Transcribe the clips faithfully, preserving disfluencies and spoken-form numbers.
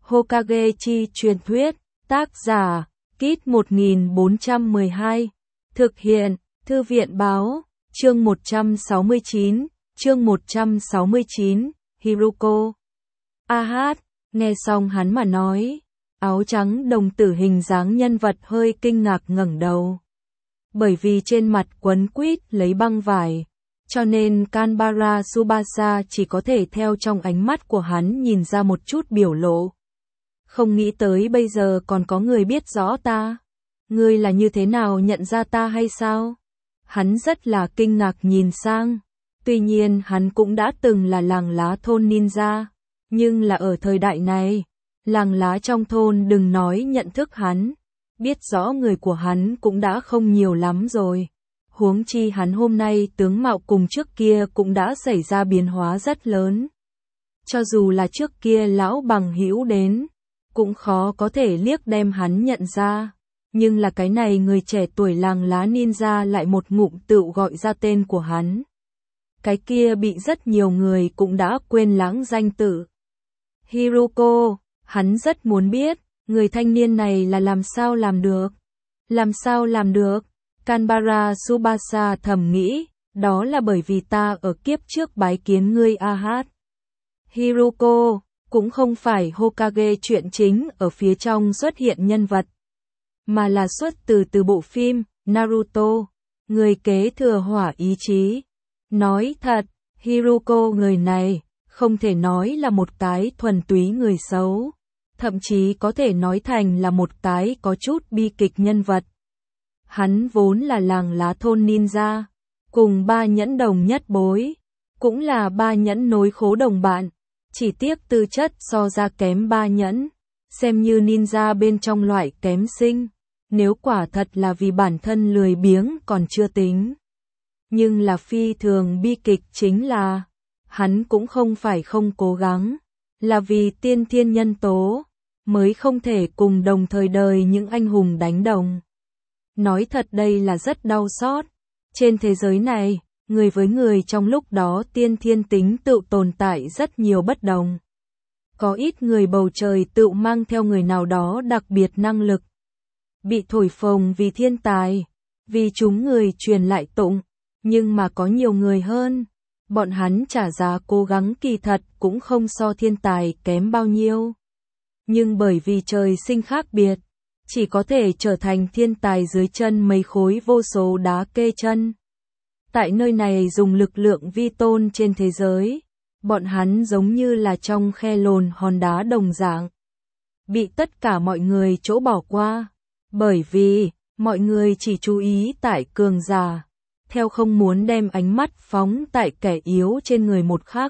Hokage chi truyền thuyết, tác giả, Kit một nghìn bốn trăm mười hai, thực hiện, Thư viện báo, chương một trăm sáu mươi chín, chương một trăm sáu mươi chín, Hiruko. A hát, nghe xong hắn mà nói, áo trắng đồng tử hình dáng nhân vật hơi kinh ngạc ngẩng đầu. Bởi vì trên mặt quấn quýt lấy băng vải, cho nên Kanbara Tsubasa chỉ có thể theo trong ánh mắt của hắn nhìn ra một chút biểu lộ. Không nghĩ tới bây giờ còn có người biết rõ ta. Ngươi là như thế nào nhận ra ta hay sao? Hắn rất là kinh ngạc nhìn sang. Tuy nhiên hắn cũng đã từng là làng lá thôn ninja. Nhưng là ở thời đại này, làng lá trong thôn đừng nói nhận thức hắn. Biết rõ người của hắn cũng đã không nhiều lắm rồi. Huống chi hắn hôm nay tướng mạo cùng trước kia cũng đã xảy ra biến hóa rất lớn. Cho dù là trước kia lão bằng hữu đến, cũng khó có thể liếc đem hắn nhận ra. Nhưng là cái này người trẻ tuổi làng lá ninja lại một ngụm tự gọi ra tên của hắn. Cái kia bị rất nhiều người cũng đã quên lãng danh tự. Hiruko, hắn rất muốn biết, người thanh niên này là làm sao làm được. Làm sao làm được? Kanbara Tsubasa thầm nghĩ, đó là bởi vì ta ở kiếp trước bái kiến ngươi A hát. Hiruko, cũng không phải Hokage chuyện chính ở phía trong xuất hiện nhân vật, mà là xuất từ từ bộ phim Naruto, người kế thừa hỏa ý chí. Nói thật, Hiruko người này, không thể nói là một cái thuần túy người xấu, thậm chí có thể nói thành là một cái có chút bi kịch nhân vật. Hắn vốn là làng lá thôn ninja, cùng ba nhẫn đồng nhất bối, cũng là ba nhẫn nối khố đồng bạn, chỉ tiếc tư chất so ra kém ba nhẫn, xem như ninja bên trong loại kém sinh, nếu quả thật là vì bản thân lười biếng còn chưa tính. Nhưng là phi thường bi kịch chính là, hắn cũng không phải không cố gắng, là vì tiên thiên nhân tố, mới không thể cùng đồng thời đời những anh hùng đánh đồng. Nói thật đây là rất đau xót. Trên thế giới này, người với người trong lúc đó tiên thiên tính tự tồn tại rất nhiều bất đồng. Có ít người bầu trời tự mang theo người nào đó đặc biệt năng lực. Bị thổi phồng vì thiên tài, vì chúng người truyền lại tụng. Nhưng mà có nhiều người hơn, bọn hắn trả giá cố gắng kỳ thật cũng không so thiên tài kém bao nhiêu. Nhưng bởi vì trời sinh khác biệt, chỉ có thể trở thành thiên tài dưới chân mấy khối vô số đá kê chân. Tại nơi này dùng lực lượng vi tôn trên thế giới, bọn hắn giống như là trong khe lồn hòn đá đồng dạng. Bị tất cả mọi người chỗ bỏ qua, bởi vì mọi người chỉ chú ý tại cường giả, theo không muốn đem ánh mắt phóng tại kẻ yếu trên người một khác.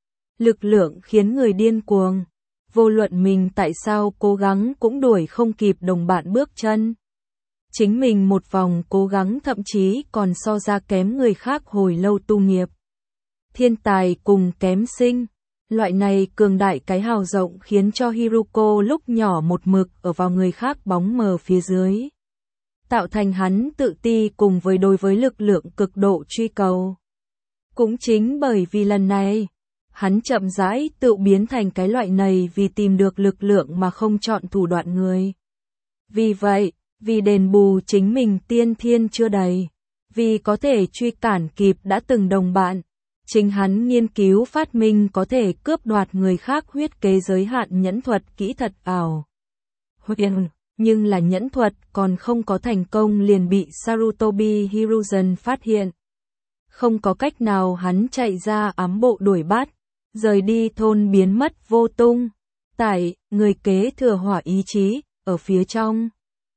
Lực lượng khiến người điên cuồng. Vô luận mình tại sao cố gắng cũng đuổi không kịp đồng bạn bước chân. Chính mình một vòng cố gắng thậm chí còn so ra kém người khác hồi lâu tu nghiệp. Thiên tài cùng kém sinh. Loại này cường đại cái hào rộng khiến cho Hiruko lúc nhỏ một mực ở vào người khác bóng mờ phía dưới. Tạo thành hắn tự ti cùng với đối với lực lượng cực độ truy cầu. Cũng chính bởi vì lần này, hắn chậm rãi tự biến thành cái loại này vì tìm được lực lượng mà không chọn thủ đoạn người. Vì vậy, vì đền bù chính mình tiên thiên chưa đầy, vì có thể truy cản kịp đã từng đồng bạn, chính hắn nghiên cứu phát minh có thể cướp đoạt người khác huyết kế giới hạn nhẫn thuật kỹ thuật ảo. Huyền, nhưng là nhẫn thuật còn không có thành công liền bị Sarutobi Hiruzen phát hiện. Không có cách nào hắn chạy ra ám bộ đuổi bắt. Rời đi thôn biến mất vô tung. Tại, người kế thừa hỏa ý chí, ở phía trong.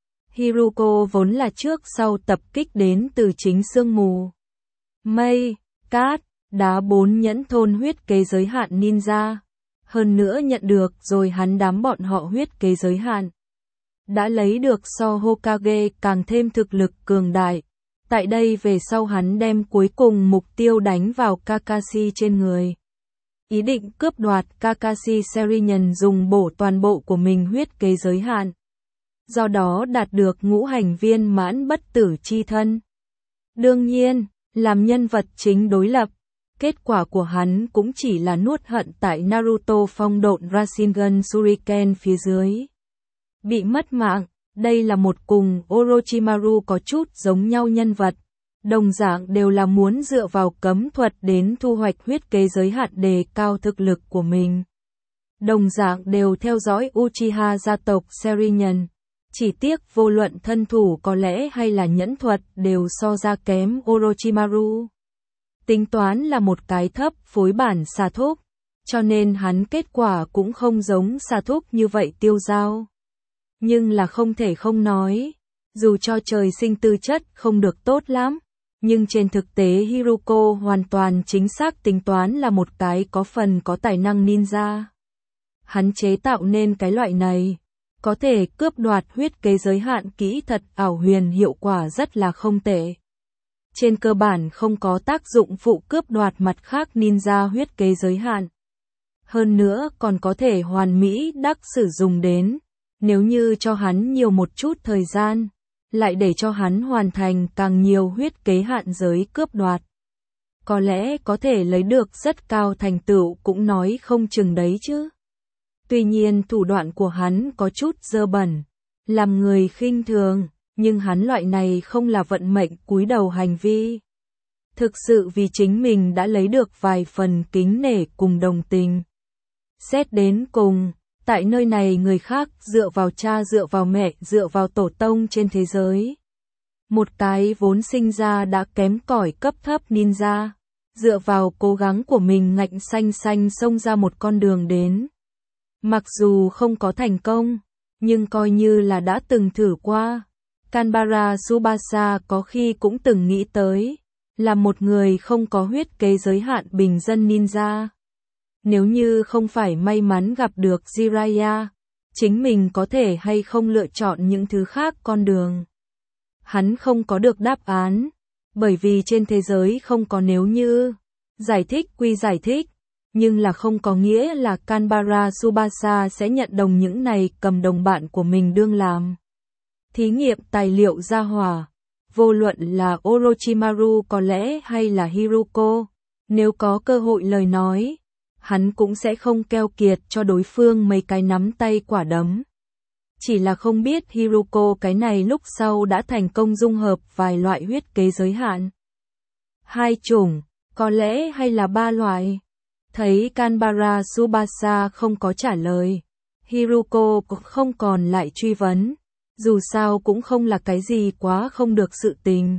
Hiruko vốn là trước sau tập kích đến từ chính sương mù. Mây, cát, đá bốn nhẫn thôn huyết kế giới hạn ninja. Hơn nữa nhận được rồi hắn đám bọn họ huyết kế giới hạn. Đã lấy được so Hokage càng thêm thực lực cường đại. Tại đây về sau hắn đem cuối cùng mục tiêu đánh vào Kakashi trên người. Ý định cướp đoạt Kakashi Serinen dùng bổ toàn bộ của mình huyết kế giới hạn. Do đó đạt được ngũ hành viên mãn bất tử chi thân. Đương nhiên, làm nhân vật chính đối lập, Kết quả của hắn cũng chỉ là nuốt hận tại Naruto phong độn Rasengan Shuriken phía dưới. Bị mất mạng, đây là một cùng Orochimaru có chút giống nhau nhân vật. Đồng dạng đều là muốn dựa vào cấm thuật đến thu hoạch huyết kế giới hạn đề cao thực lực của mình. Đồng dạng đều theo dõi Uchiha gia tộc Sharingan. Chỉ tiếc vô luận thân thủ có lẽ hay là nhẫn thuật đều so ra kém Orochimaru. Tính toán là một cái thấp phối bản xà thúc, cho nên hắn kết quả cũng không giống xà thúc như vậy tiêu dao. Nhưng là không thể không nói, dù cho trời sinh tư chất không được tốt lắm, nhưng trên thực tế Hiruko hoàn toàn chính xác tính toán là một cái có phần có tài năng ninja. Hắn chế tạo nên cái loại này, có thể cướp đoạt huyết kế giới hạn kỹ thật ảo huyền hiệu quả rất là không tệ. Trên cơ bản không có tác dụng phụ cướp đoạt mặt khác ninja huyết kế giới hạn. Hơn nữa còn có thể hoàn mỹ đắc sử dụng đến, nếu như cho hắn nhiều một chút thời gian, lại để cho hắn hoàn thành càng nhiều huyết kế hạn giới cướp đoạt. Có lẽ có thể lấy được rất cao thành tựu cũng nói không chừng đấy chứ. Tuy nhiên thủ đoạn của hắn có chút dơ bẩn, làm người khinh thường, nhưng hắn loại này không là vận mệnh cúi đầu hành vi. Thực sự vì chính mình đã lấy được vài phần kính nể cùng đồng tình. Xét đến cùng, tại nơi này người khác dựa vào cha dựa vào mẹ dựa vào tổ tông trên thế giới. Một cái vốn sinh ra đã kém cỏi cấp thấp ninja, dựa vào cố gắng của mình ngạnh xanh xanh xông ra một con đường đến. Mặc dù không có thành công, nhưng coi như là đã từng thử qua. Kanbara Tsubasa có khi cũng từng nghĩ tới, là một người không có huyết kế giới hạn bình dân ninja. Nếu như không phải may mắn gặp được Jiraiya, chính mình có thể hay không lựa chọn những thứ khác con đường. Hắn không có được đáp án, bởi vì trên thế giới không có nếu như. Giải thích quy giải thích, nhưng là không có nghĩa là Kanbara Tsubasa sẽ nhận đồng những này cầm đồng bạn của mình đương làm. Thí nghiệm tài liệu ra hỏa, vô luận là Orochimaru có lẽ hay là Hiruko, nếu có cơ hội lời nói, hắn cũng sẽ không keo kiệt cho đối phương mấy cái nắm tay quả đấm. Chỉ là không biết Hiruko cái này lúc sau đã thành công dung hợp vài loại huyết kế giới hạn. Hai chủng, có lẽ hay là ba loại. Thấy Kanbara Tsubasa không có trả lời, Hiruko không còn lại truy vấn, dù sao cũng không là cái gì quá không được sự tình.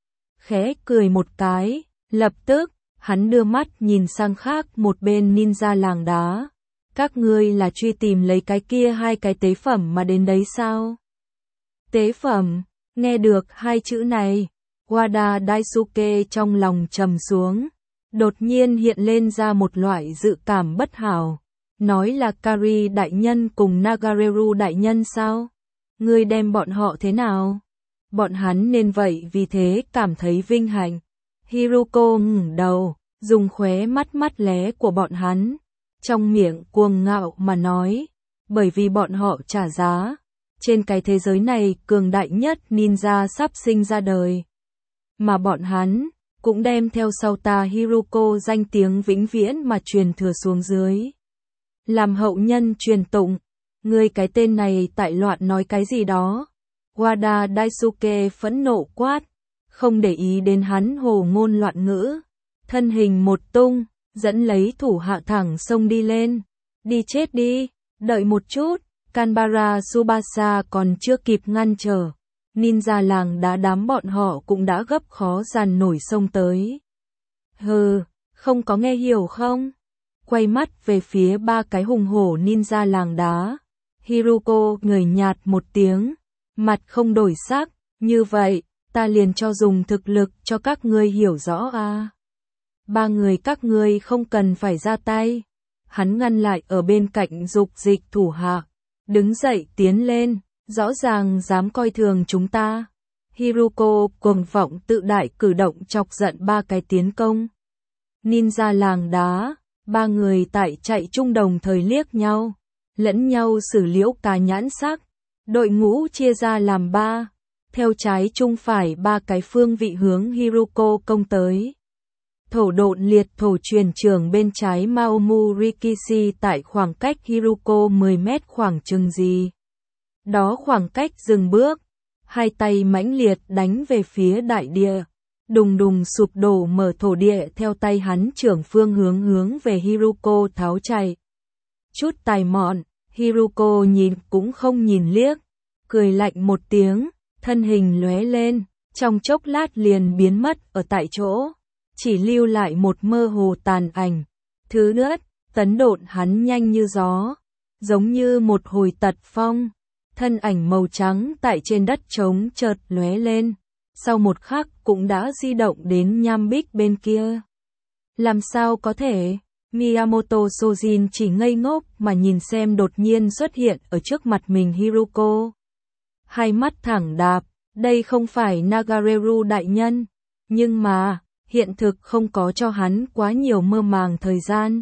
Khẽ cười một cái, lập tức, hắn đưa mắt nhìn sang khác một bên ninja làng đá. Các ngươi là truy tìm lấy cái kia hai cái tế phẩm mà đến đấy sao? Tế phẩm, nghe được hai chữ này, Wada Daisuke trong lòng trầm xuống. Đột nhiên hiện lên ra một loại dự cảm bất hảo. Nói là Kari đại nhân cùng Nagareru đại nhân sao? Ngươi đem bọn họ thế nào? Bọn hắn nên vậy vì thế cảm thấy vinh hạnh. Hiruko ngẩng đầu, dùng khóe mắt mắt lé của bọn hắn. Trong miệng cuồng ngạo mà nói. Bởi vì bọn họ trả giá. Trên cái thế giới này cường đại nhất ninja sắp sinh ra đời. Mà bọn hắn cũng đem theo sau ta Hiruko danh tiếng vĩnh viễn mà truyền thừa xuống dưới. Làm hậu nhân truyền tụng, ngươi cái tên này tại loạn nói cái gì đó. Wada Daisuke phẫn nộ quát, không để ý đến hắn hồ ngôn loạn ngữ. Thân hình một tung, dẫn lấy thủ hạ thẳng xông đi lên. Đi chết đi, đợi một chút, Kanbara Tsubasa còn chưa kịp ngăn trở. Ninja làng đá đám bọn họ cũng đã gấp khó dàn nổi sông tới. Hừ, không có nghe hiểu không? Quay mắt về phía ba cái hùng hổ ninja làng đá. Hiruko ngời nhạt một tiếng, mặt không đổi sắc, như vậy, ta liền cho dùng thực lực cho các ngươi hiểu rõ à. Ba người các ngươi không cần phải ra tay. Hắn ngăn lại ở bên cạnh dục dịch thủ hạ, đứng dậy tiến lên. Rõ ràng dám coi thường chúng ta. Hiruko cuồng vọng tự đại cử động chọc giận ba cái tiến công. Ninja làng đá, ba người tại chạy chung đồng thời liếc nhau, lẫn nhau xử liễu cà nhãn sắc. Đội ngũ chia ra làm ba, theo trái chung phải ba cái phương vị hướng Hiruko công tới. Thổ độn liệt thổ truyền trường bên trái Maomu Rikishi tại khoảng cách Hiruko mười mét khoảng chừng gì. Đó khoảng cách dừng bước, hai tay mãnh liệt đánh về phía đại địa. Đùng đùng sụp đổ mở thổ địa theo tay hắn trưởng phương hướng hướng về Hiruko tháo chạy. Chút tài mọn, Hiruko nhìn cũng không nhìn liếc, cười lạnh một tiếng, thân hình lóe lên, trong chốc lát liền biến mất ở tại chỗ, chỉ lưu lại một mơ hồ tàn ảnh. Thứ nữa, tấn độn hắn nhanh như gió, giống như một hồi tật phong, thân ảnh màu trắng tại trên đất trống chợt lóe lên, sau một khắc cũng đã di động đến nham bích bên kia. Làm sao có thể? Miyamoto Sojin chỉ ngây ngốc mà nhìn xem đột nhiên xuất hiện ở trước mặt mình Hiruko. Hai mắt thẳng đạp, đây không phải Nagareru đại nhân, nhưng mà, hiện thực không có cho hắn quá nhiều mơ màng thời gian.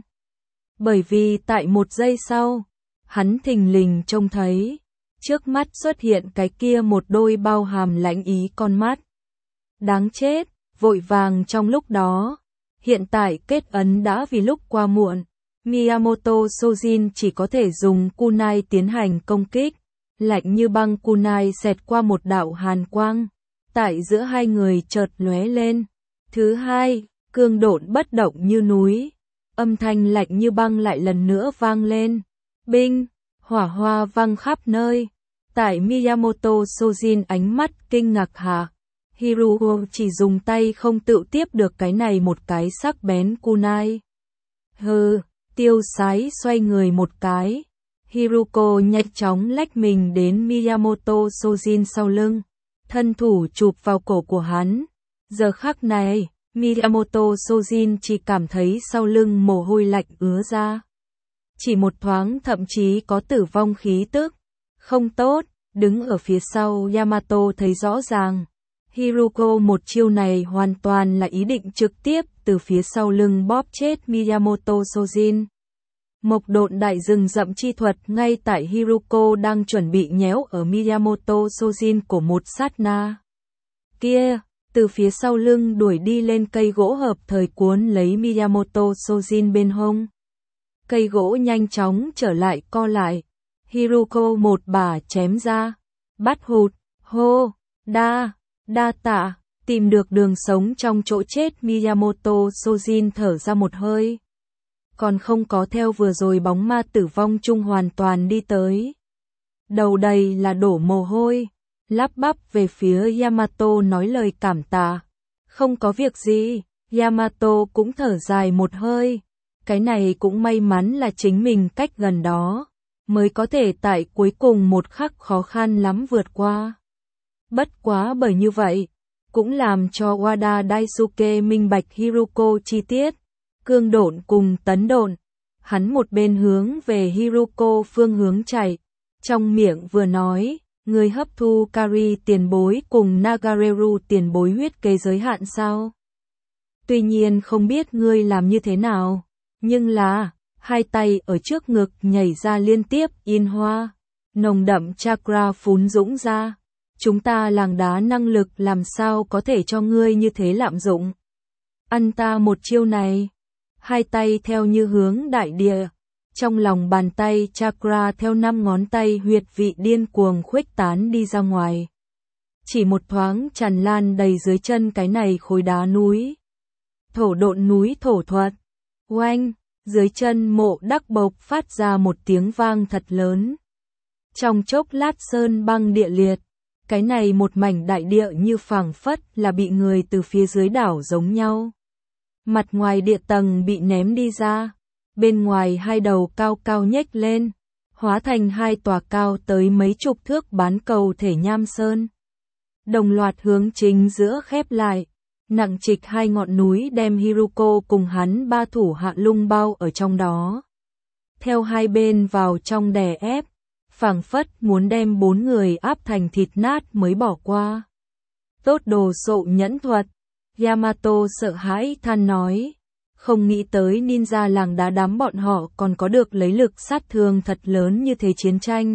Bởi vì tại một giây sau, hắn thình lình trông thấy, trước mắt xuất hiện cái kia một đôi bao hàm lãnh ý con mắt. Đáng chết, vội vàng trong lúc đó. Hiện tại kết ấn đã vì lúc qua muộn, Miyamoto Sojin chỉ có thể dùng kunai tiến hành công kích, lạnh như băng kunai xẹt qua một đạo hàn quang, tại giữa hai người chợt lóe lên. Thứ hai, cương độn bất động như núi, âm thanh lạnh như băng lại lần nữa vang lên. Binh, hỏa hoa văng khắp nơi. Tại Miyamoto Sojin ánh mắt kinh ngạc hạ, Hiruko chỉ dùng tay không tự tiếp được cái này một cái sắc bén kunai. Hừ, tiêu sái xoay người một cái. Hiruko nhanh chóng lách mình đến Miyamoto Sojin sau lưng, thân thủ chụp vào cổ của hắn. Giờ khắc này, Miyamoto Sojin chỉ cảm thấy sau lưng mồ hôi lạnh ứa ra. Chỉ một thoáng thậm chí có tử vong khí tức. Không tốt, đứng ở phía sau Yamato thấy rõ ràng. Hiruko một chiêu này hoàn toàn là ý định trực tiếp từ phía sau lưng bóp chết Miyamoto Sojin. Mộc độn đại rừng rậm chi thuật ngay tại Hiruko đang chuẩn bị nhéo ở Miyamoto Sojin của một sát na. Kia, từ phía sau lưng đuổi đi lên cây gỗ hợp thời cuốn lấy Miyamoto Sojin bên hông. Cây gỗ nhanh chóng trở lại co lại. Hiruko một bà chém ra. Bắt hụt, hô, đa. Đa tạ, tìm được đường sống trong chỗ chết Miyamoto Sojin thở ra một hơi. Còn không có theo vừa rồi bóng ma tử vong chung hoàn toàn đi tới. Đầu đầy là đổ mồ hôi, lắp bắp về phía Yamato nói lời cảm tạ. Không có việc gì, Yamato cũng thở dài một hơi. Cái này cũng may mắn là chính mình cách gần đó, mới có thể tại cuối cùng một khắc khó khăn lắm vượt qua. Bất quá bởi như vậy, cũng làm cho Wada Daisuke minh bạch Hiruko chi tiết, cương độn cùng tấn độn. Hắn một bên hướng về Hiruko phương hướng chạy, trong miệng vừa nói, người hấp thu Kari tiền bối cùng Nagareru tiền bối huyết kế giới hạn sao? Tuy nhiên không biết ngươi làm như thế nào, nhưng là, hai tay ở trước ngực nhảy ra liên tiếp yên hoa, nồng đậm chakra phún dũng ra. Chúng ta làng đá năng lực làm sao có thể cho ngươi như thế lạm dụng. Ăn ta một chiêu này. Hai tay theo như hướng đại địa. Trong lòng bàn tay chakra theo năm ngón tay huyệt vị điên cuồng khuếch tán đi ra ngoài. Chỉ một thoáng tràn lan đầy dưới chân cái này khối đá núi. Thổ độn núi thổ thuật. Oanh, dưới chân Mộ Đắc bộc phát ra một tiếng vang thật lớn. Trong chốc lát sơn băng địa liệt. Cái này một mảnh đại địa như phảng phất là bị người từ phía dưới đảo giống nhau. Mặt ngoài địa tầng bị ném đi ra, bên ngoài hai đầu cao cao nhếch lên, hóa thành hai tòa cao tới mấy chục thước bán cầu thể nham sơn. Đồng loạt hướng chính giữa khép lại, nặng trịch hai ngọn núi đem Hiruko cùng hắn ba thủ hạ lung bao ở trong đó. Theo hai bên vào trong đè ép, phảng phất muốn đem bốn người áp thành thịt nát mới bỏ qua. Tốt đồ sộ nhẫn thuật, Yamato sợ hãi than nói, không nghĩ tới ninja làng đá đám bọn họ còn có được lấy lực sát thương thật lớn như thế chiến tranh.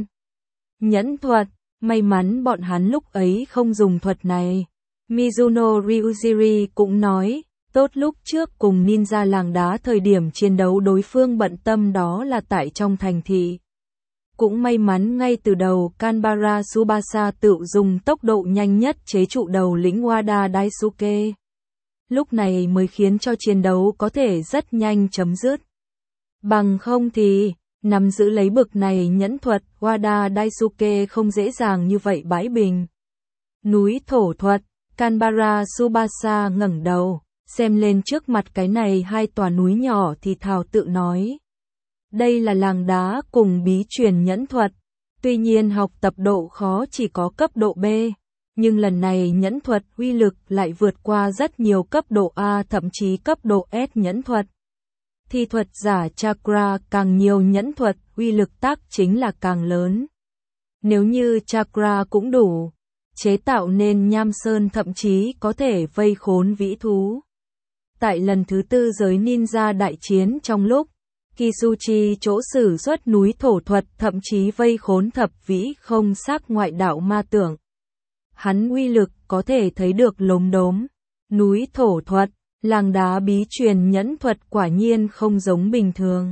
Nhẫn thuật, may mắn bọn hắn lúc ấy không dùng thuật này. Mizuno Ryujiri cũng nói, Tốt lúc trước cùng ninja làng đá thời điểm chiến đấu đối phương bận tâm đó là tại trong thành thị. Cũng may mắn ngay từ đầu Kanbara Tsubasa tự dùng tốc độ nhanh nhất chế trụ đầu lĩnh Wada Daisuke. Lúc này mới khiến cho chiến đấu có thể rất nhanh chấm dứt. Bằng không thì, nắm giữ lấy bực này nhẫn thuật, Wada Daisuke không dễ dàng như vậy bãi bình. Núi thổ thuật, Kanbara Tsubasa ngẩng đầu, xem lên trước mặt cái này hai tòa núi nhỏ thì thào tự nói. Đây là làng đá cùng bí truyền nhẫn thuật, tuy nhiên học tập độ khó chỉ có cấp độ B, nhưng lần này nhẫn thuật uy lực lại vượt qua rất nhiều cấp độ A thậm chí cấp độ S nhẫn thuật. Thi thuật giả chakra càng nhiều nhẫn thuật, uy lực tác chính là càng lớn. Nếu như chakra cũng đủ, chế tạo nên nham sơn thậm chí có thể vây khốn vĩ thú. Tại lần thứ tư giới ninja đại chiến trong lúc Kisuchi chỗ sử xuất núi thổ thuật thậm chí vây khốn thập vĩ không xác ngoại đạo ma tưởng. Hắn uy lực có thể thấy được lốm đốm. Núi thổ thuật, làng đá bí truyền nhẫn thuật quả nhiên không giống bình thường.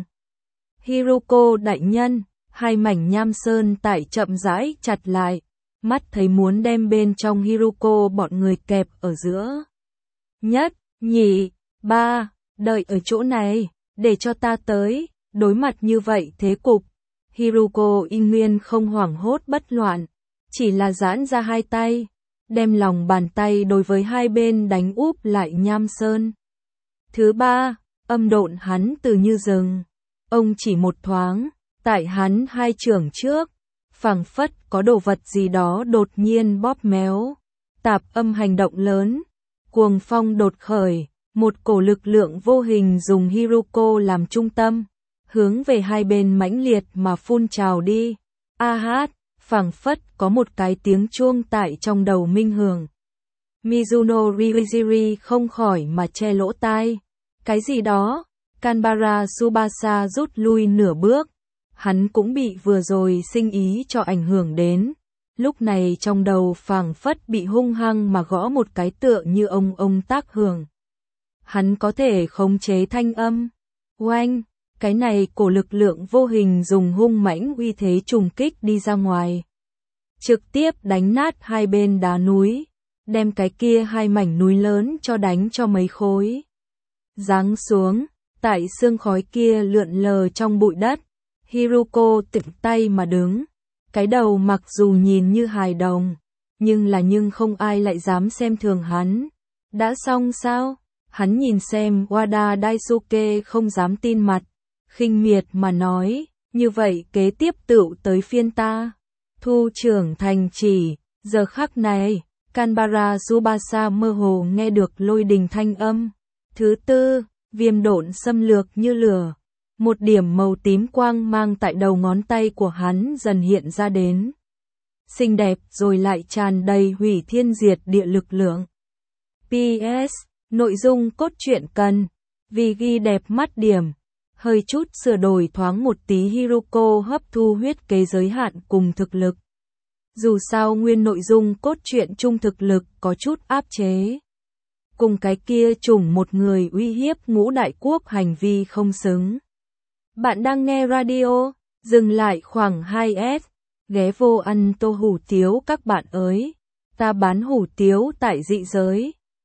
Hiruko đại nhân, hai mảnh nham sơn tại chậm rãi chặt lại, mắt thấy muốn đem bên trong Hiruko bọn người kẹp ở giữa. Nhất, nhị, ba, đợi ở chỗ này, để cho ta tới, đối mặt như vậy thế cục. Hiruko y nguyên không hoảng hốt bất loạn, chỉ là giãn ra hai tay, đem lòng bàn tay đối với hai bên đánh úp lại nham sơn. Thứ ba, âm độn hắn từ như rừng. Ông chỉ một thoáng, tại hắn hai chưởng trước, phảng phất có đồ vật gì đó đột nhiên bóp méo. Tạp âm hành động lớn, cuồng phong đột khởi, một cổ lực lượng vô hình dùng Hiruko làm trung tâm, hướng về hai bên mãnh liệt mà phun trào đi. A hát, phảng phất có một cái tiếng chuông tại trong đầu minh hưởng. Mizuno Ryujiri không khỏi mà che lỗ tai. Cái gì đó? Kanbara Tsubasa rút lui nửa bước. Hắn cũng bị vừa rồi sinh ý cho ảnh hưởng đến. Lúc này trong đầu phảng phất bị hung hăng mà gõ một cái tựa như ông ông tác hưởng. Hắn có thể khống chế thanh âm. Oanh, cái này cổ lực lượng vô hình dùng hung mãnh uy thế trùng kích đi ra ngoài. Trực tiếp đánh nát hai bên đá núi, đem cái kia hai mảnh núi lớn cho đánh cho mấy khối. Giáng xuống, tại sương khói kia lượn lờ trong bụi đất, Hiruko tỉnh tay mà đứng. Cái đầu mặc dù nhìn như hài đồng, nhưng là nhưng không ai lại dám xem thường hắn. Đã xong sao? Hắn nhìn xem Wada Daisuke không dám tin mặt, khinh miệt mà nói, như vậy kế tiếp tựu tới phiên ta. Thu trưởng thành chỉ, giờ khắc này, Kanbara Tsubasa mơ hồ nghe được lôi đình thanh âm. Thứ tư, viêm độn xâm lược như lửa. Một điểm màu tím quang mang tại đầu ngón tay của hắn dần hiện ra đến. Xinh đẹp rồi lại tràn đầy hủy thiên diệt địa lực lượng. pê ét. Nội dung cốt truyện cần, vì ghi đẹp mắt điểm, hơi chút sửa đổi thoáng một tí Hiruko hấp thu huyết kế giới hạn cùng thực lực. Dù sao nguyên nội dung cốt truyện chung thực lực có chút áp chế. Cùng cái kia trùng một người uy hiếp ngũ đại quốc hành vi không xứng. Bạn đang nghe radio, dừng lại khoảng hai S, ghé vô ăn tô hủ tiếu các bạn ơi. Ta bán hủ tiếu tại dị giới.